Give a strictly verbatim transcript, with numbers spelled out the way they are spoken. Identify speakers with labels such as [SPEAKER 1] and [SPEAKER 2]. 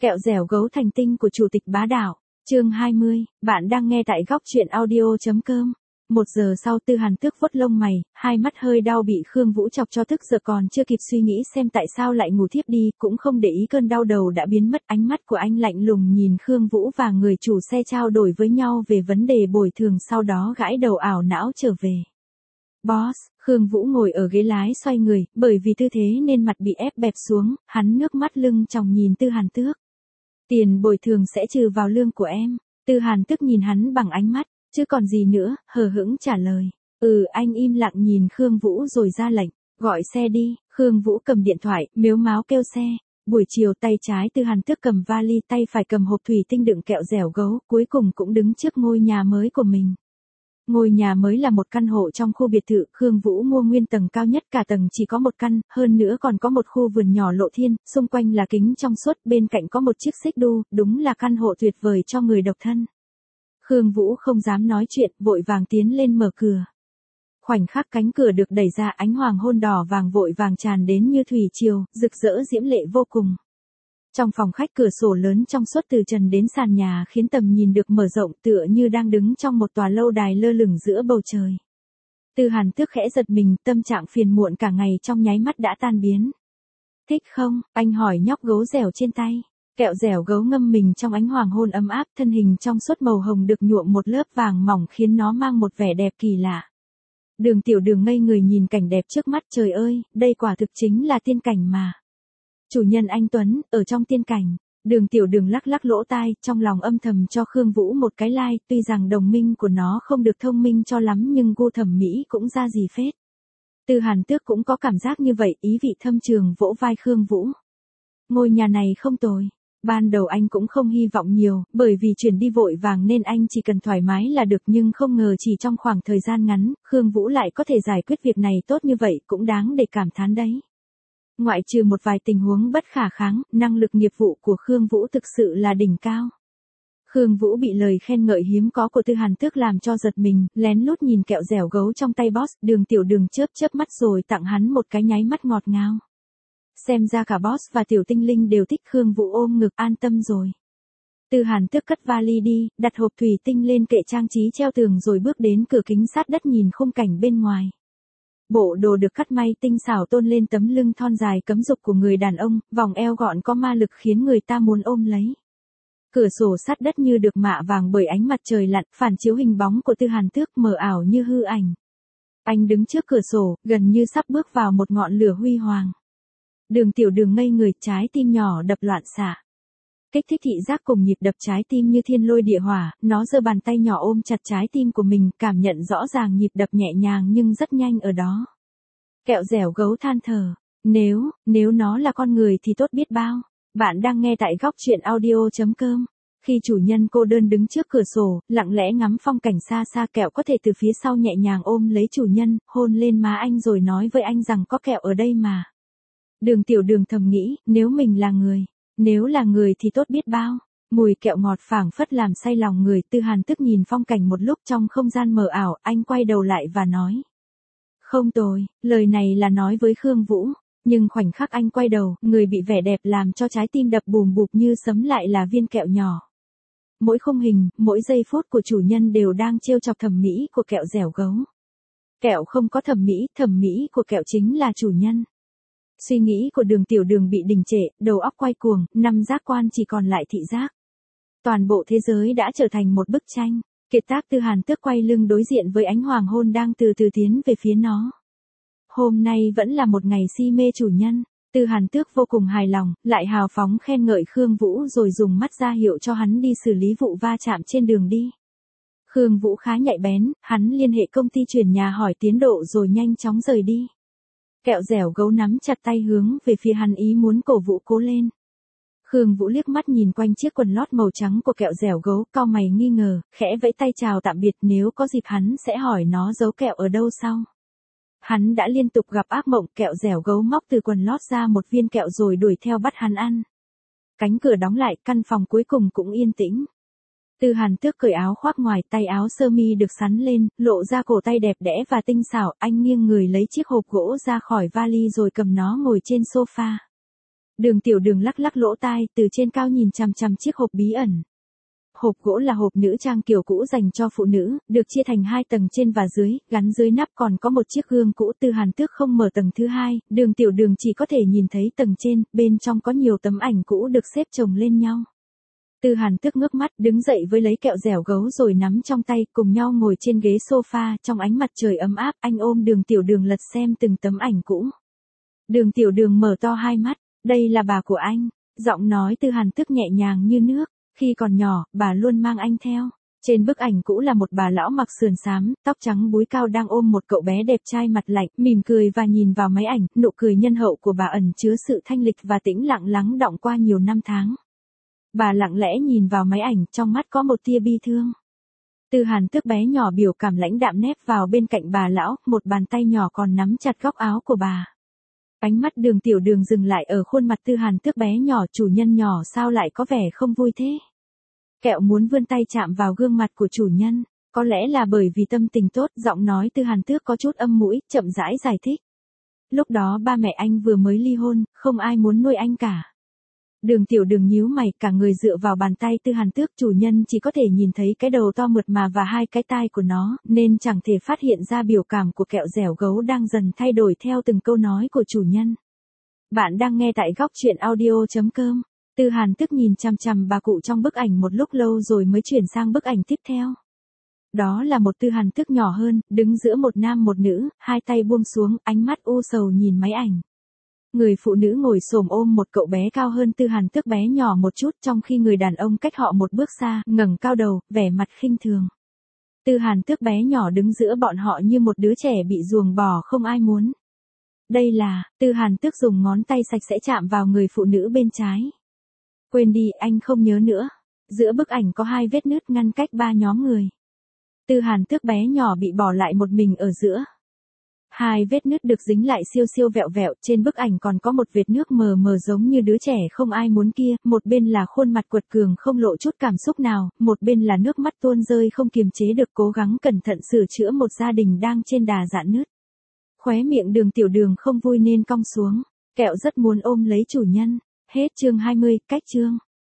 [SPEAKER 1] Kẹo dẻo gấu thành tinh của chủ tịch bá đạo. Chương hai mươi, bạn đang nghe tại góc truyện audio.com. Một giờ sau Tư Hàn Tước vuốt lông mày, hai mắt hơi đau bị Khương Vũ chọc cho tức giờ còn chưa kịp suy nghĩ xem tại sao lại ngủ thiếp đi, cũng không để ý cơn đau đầu đã biến mất. Ánh mắt của anh lạnh lùng nhìn Khương Vũ và người chủ xe trao đổi với nhau về vấn đề bồi thường, sau đó gãi đầu ảo não trở về. Boss, Khương Vũ ngồi ở ghế lái xoay người, bởi vì tư thế nên mặt bị ép bẹp xuống, hắn nước mắt lưng tròng nhìn Tư Hàn Tước. Tiền bồi thường sẽ trừ vào lương của em. Tư Hàn Tước nhìn hắn bằng ánh mắt, chứ còn gì nữa, hờ hững trả lời. Ừ, anh im lặng nhìn Khương Vũ rồi ra lệnh, gọi xe đi. Khương Vũ cầm điện thoại, mếu máo kêu xe. Buổi chiều tay trái Tư Hàn Tước cầm vali, tay phải cầm hộp thủy tinh đựng kẹo dẻo gấu, cuối cùng cũng đứng trước ngôi nhà mới của mình. Ngôi nhà mới là một căn hộ trong khu biệt thự, Khương Vũ mua nguyên tầng cao nhất, cả tầng chỉ có một căn, hơn nữa còn có một khu vườn nhỏ lộ thiên, xung quanh là kính trong suốt, bên cạnh có một chiếc xích đu, đúng là căn hộ tuyệt vời cho người độc thân. Khương Vũ không dám nói chuyện, vội vàng tiến lên mở cửa. Khoảnh khắc cánh cửa được đẩy ra, ánh hoàng hôn đỏ vàng vội vàng tràn đến như thủy triều, rực rỡ diễm lệ vô cùng. Trong phòng khách cửa sổ lớn trong suốt từ trần đến sàn nhà khiến tầm nhìn được mở rộng, tựa như đang đứng trong một tòa lâu đài lơ lửng giữa bầu trời. Tư Hàn Tước khẽ giật mình, tâm trạng phiền muộn cả ngày trong nháy mắt đã tan biến. Thích không? Anh hỏi nhóc gấu dẻo trên tay. Kẹo dẻo gấu ngâm mình trong ánh hoàng hôn ấm áp, thân hình trong suốt màu hồng được nhuộm một lớp vàng mỏng khiến nó mang một vẻ đẹp kỳ lạ. Đường Tiểu Đường ngây người nhìn cảnh đẹp trước mắt, trời ơi, đây quả thực chính là tiên cảnh mà. Chủ nhân anh Tuấn, ở trong tiên cảnh. Đường Tiểu Đường lắc lắc lỗ tai, trong lòng âm thầm cho Khương Vũ một cái like, tuy rằng đồng minh của nó không được thông minh cho lắm nhưng gu thẩm mỹ cũng ra gì phết. Tư Hàn Tước cũng có cảm giác như vậy, ý vị thâm trường vỗ vai Khương Vũ. Ngôi nhà này không tồi. Ban đầu anh cũng không hy vọng nhiều, bởi vì chuyển đi vội vàng nên anh chỉ cần thoải mái là được, nhưng không ngờ chỉ trong khoảng thời gian ngắn, Khương Vũ lại có thể giải quyết việc này tốt như vậy, cũng đáng để cảm thán đấy. Ngoại trừ một vài tình huống bất khả kháng, năng lực nghiệp vụ của Khương Vũ thực sự là đỉnh cao. Khương Vũ bị lời khen ngợi hiếm có của Tư Hàn Tước làm cho giật mình, lén lút nhìn kẹo dẻo gấu trong tay boss, Đường Tiểu Đường chớp chớp mắt rồi tặng hắn một cái nháy mắt ngọt ngào. Xem ra cả boss và Tiểu Tinh Linh đều thích. Khương Vũ ôm ngực an tâm rồi. Tư Hàn Tước cất vali đi, đặt hộp thủy tinh lên kệ trang trí treo tường rồi bước đến cửa kính sát đất nhìn khung cảnh bên ngoài. Bộ đồ được cắt may tinh xảo tôn lên tấm lưng thon dài cấm dục của người đàn ông, vòng eo gọn có ma lực khiến người ta muốn ôm lấy. Cửa sổ sát đất như được mạ vàng bởi ánh mặt trời lặn, phản chiếu hình bóng của Tư Hàn Tước mờ ảo như hư ảnh. Anh đứng trước cửa sổ, gần như sắp bước vào một ngọn lửa huy hoàng. Đường Tiểu Đường ngây người, trái tim nhỏ đập loạn xạ. Kích thích thị giác cùng nhịp đập trái tim như thiên lôi địa hỏa, nó giơ bàn tay nhỏ ôm chặt trái tim của mình, cảm nhận rõ ràng nhịp đập nhẹ nhàng nhưng rất nhanh ở đó. Kẹo dẻo gấu than thở, nếu, nếu nó là con người thì tốt biết bao. Bạn đang nghe tại góc truyện audio.com. Khi chủ nhân cô đơn đứng trước cửa sổ, lặng lẽ ngắm phong cảnh xa xa, Kẹo có thể từ phía sau nhẹ nhàng ôm lấy chủ nhân, hôn lên má anh rồi nói với anh rằng có Kẹo ở đây mà. Đường Tiểu Đường thầm nghĩ, nếu mình là người, nếu là người thì tốt biết bao. Mùi kẹo ngọt phảng phất làm say lòng người. Tư Hàn Tước nhìn phong cảnh một lúc trong không gian mờ ảo, anh quay đầu lại và nói. Không tồi, lời này là nói với Khương Vũ, nhưng khoảnh khắc anh quay đầu, người bị vẻ đẹp làm cho trái tim đập bùm bụp như sấm lại là viên kẹo nhỏ. Mỗi khung hình, mỗi giây phút của chủ nhân đều đang trêu chọc thẩm mỹ của kẹo dẻo gấu. Kẹo không có thẩm mỹ, thẩm mỹ của kẹo chính là chủ nhân. Suy nghĩ của Đường Tiểu Đường bị đình trệ, đầu óc quay cuồng, năm giác quan chỉ còn lại thị giác. Toàn bộ thế giới đã trở thành một bức tranh. Kiệt tác. Tư Hàn Tước quay lưng đối diện với ánh hoàng hôn đang từ từ tiến về phía nó. Hôm nay vẫn là một ngày si mê chủ nhân. Tư Hàn Tước vô cùng hài lòng, lại hào phóng khen ngợi Khương Vũ rồi dùng mắt ra hiệu cho hắn đi xử lý vụ va chạm trên đường đi. Khương Vũ khá nhạy bén, hắn liên hệ công ty chuyển nhà hỏi tiến độ rồi nhanh chóng rời đi. Kẹo dẻo gấu nắm chặt tay hướng về phía hắn, ý muốn cổ vũ cố lên. Khương Vũ liếc mắt nhìn quanh chiếc quần lót màu trắng của kẹo dẻo gấu, cau mày nghi ngờ, khẽ vẫy tay chào tạm biệt, nếu có dịp hắn sẽ hỏi nó giấu kẹo ở đâu sau. Hắn đã liên tục gặp ác mộng. Kẹo dẻo gấu móc từ quần lót ra một viên kẹo rồi đuổi theo bắt hắn ăn. Cánh cửa đóng lại, căn phòng cuối cùng cũng yên tĩnh. Tư Hàn Tước cởi áo khoác ngoài, tay áo sơ mi được xắn lên, lộ ra cổ tay đẹp đẽ và tinh xảo, anh nghiêng người lấy chiếc hộp gỗ ra khỏi vali rồi cầm nó ngồi trên sofa. Đường Tiểu Đường lắc lắc lỗ tai, từ trên cao nhìn chằm chằm chiếc hộp bí ẩn. Hộp gỗ là hộp nữ trang kiểu cũ dành cho phụ nữ, được chia thành hai tầng trên và dưới, gắn dưới nắp còn có một chiếc gương cũ. Tư Hàn Tước không mở tầng thứ hai, Đường Tiểu Đường chỉ có thể nhìn thấy tầng trên, bên trong có nhiều tấm ảnh cũ được xếp chồng lên nhau. Tư Hàn Tước ngước mắt, đứng dậy với lấy kẹo dẻo gấu rồi nắm trong tay, cùng nhau ngồi trên ghế sofa, trong ánh mặt trời ấm áp, anh ôm Đường Tiểu Đường lật xem từng tấm ảnh cũ. Đường Tiểu Đường mở to hai mắt, đây là bà của anh, giọng nói Tư Hàn Tước nhẹ nhàng như nước, khi còn nhỏ, bà luôn mang anh theo. Trên bức ảnh cũ là một bà lão mặc sườn xám, tóc trắng búi cao đang ôm một cậu bé đẹp trai mặt lạnh, mỉm cười và nhìn vào máy ảnh, nụ cười nhân hậu của bà ẩn chứa sự thanh lịch và tĩnh lặng lắng đọng qua nhiều năm tháng. Bà lặng lẽ nhìn vào máy ảnh, trong mắt có một tia bi thương. Tư Hàn Tước bé nhỏ biểu cảm lãnh đạm nép vào bên cạnh bà lão, một bàn tay nhỏ còn nắm chặt góc áo của bà. Ánh mắt Đường Tiểu Đường dừng lại ở khuôn mặt Tư Hàn Tước bé nhỏ, chủ nhân nhỏ sao lại có vẻ không vui thế? Kẹo muốn vươn tay chạm vào gương mặt của chủ nhân, có lẽ là bởi vì tâm tình tốt, giọng nói Tư Hàn Tước có chút âm mũi, chậm rãi giải thích. Lúc đó ba mẹ anh vừa mới ly hôn, không ai muốn nuôi anh cả. Đường Tiểu Đường nhíu mày, cả người dựa vào bàn tay Tư Hàn Tước, chủ nhân chỉ có thể nhìn thấy cái đầu to mượt mà và hai cái tai của nó, nên chẳng thể phát hiện ra biểu cảm của kẹo dẻo gấu đang dần thay đổi theo từng câu nói của chủ nhân. Bạn đang nghe tại góc truyện audio chấm com. Tư Hàn Tước nhìn chằm chằm bà cụ trong bức ảnh một lúc lâu rồi mới chuyển sang bức ảnh tiếp theo. Đó là một Tư Hàn Tước nhỏ hơn, đứng giữa một nam một nữ, hai tay buông xuống, ánh mắt u sầu nhìn máy ảnh. Người phụ nữ ngồi xổm ôm một cậu bé cao hơn Tư Hàn Tước bé nhỏ một chút, trong khi người đàn ông cách họ một bước xa, ngẩng cao đầu, vẻ mặt khinh thường. Tư Hàn Tước bé nhỏ đứng giữa bọn họ như một đứa trẻ bị ruồng bỏ không ai muốn. Đây là, Tư Hàn Tước dùng ngón tay sạch sẽ chạm vào người phụ nữ bên trái. Quên đi, anh không nhớ nữa. Giữa bức ảnh có hai vết nứt ngăn cách ba nhóm người. Tư Hàn Tước bé nhỏ bị bỏ lại một mình ở giữa. Hai vết nứt được dính lại siêu siêu vẹo vẹo, trên bức ảnh còn có một vệt nước mờ mờ giống như đứa trẻ không ai muốn kia, một bên là khuôn mặt quật cường không lộ chút cảm xúc nào, một bên là nước mắt tuôn rơi không kiềm chế được, cố gắng cẩn thận sửa chữa một gia đình đang trên đà rạn nứt. Khóe miệng Đường Tiểu Đường không vui nên cong xuống, kẹo rất muốn ôm lấy chủ nhân. Hết chương hai mươi, cách chương.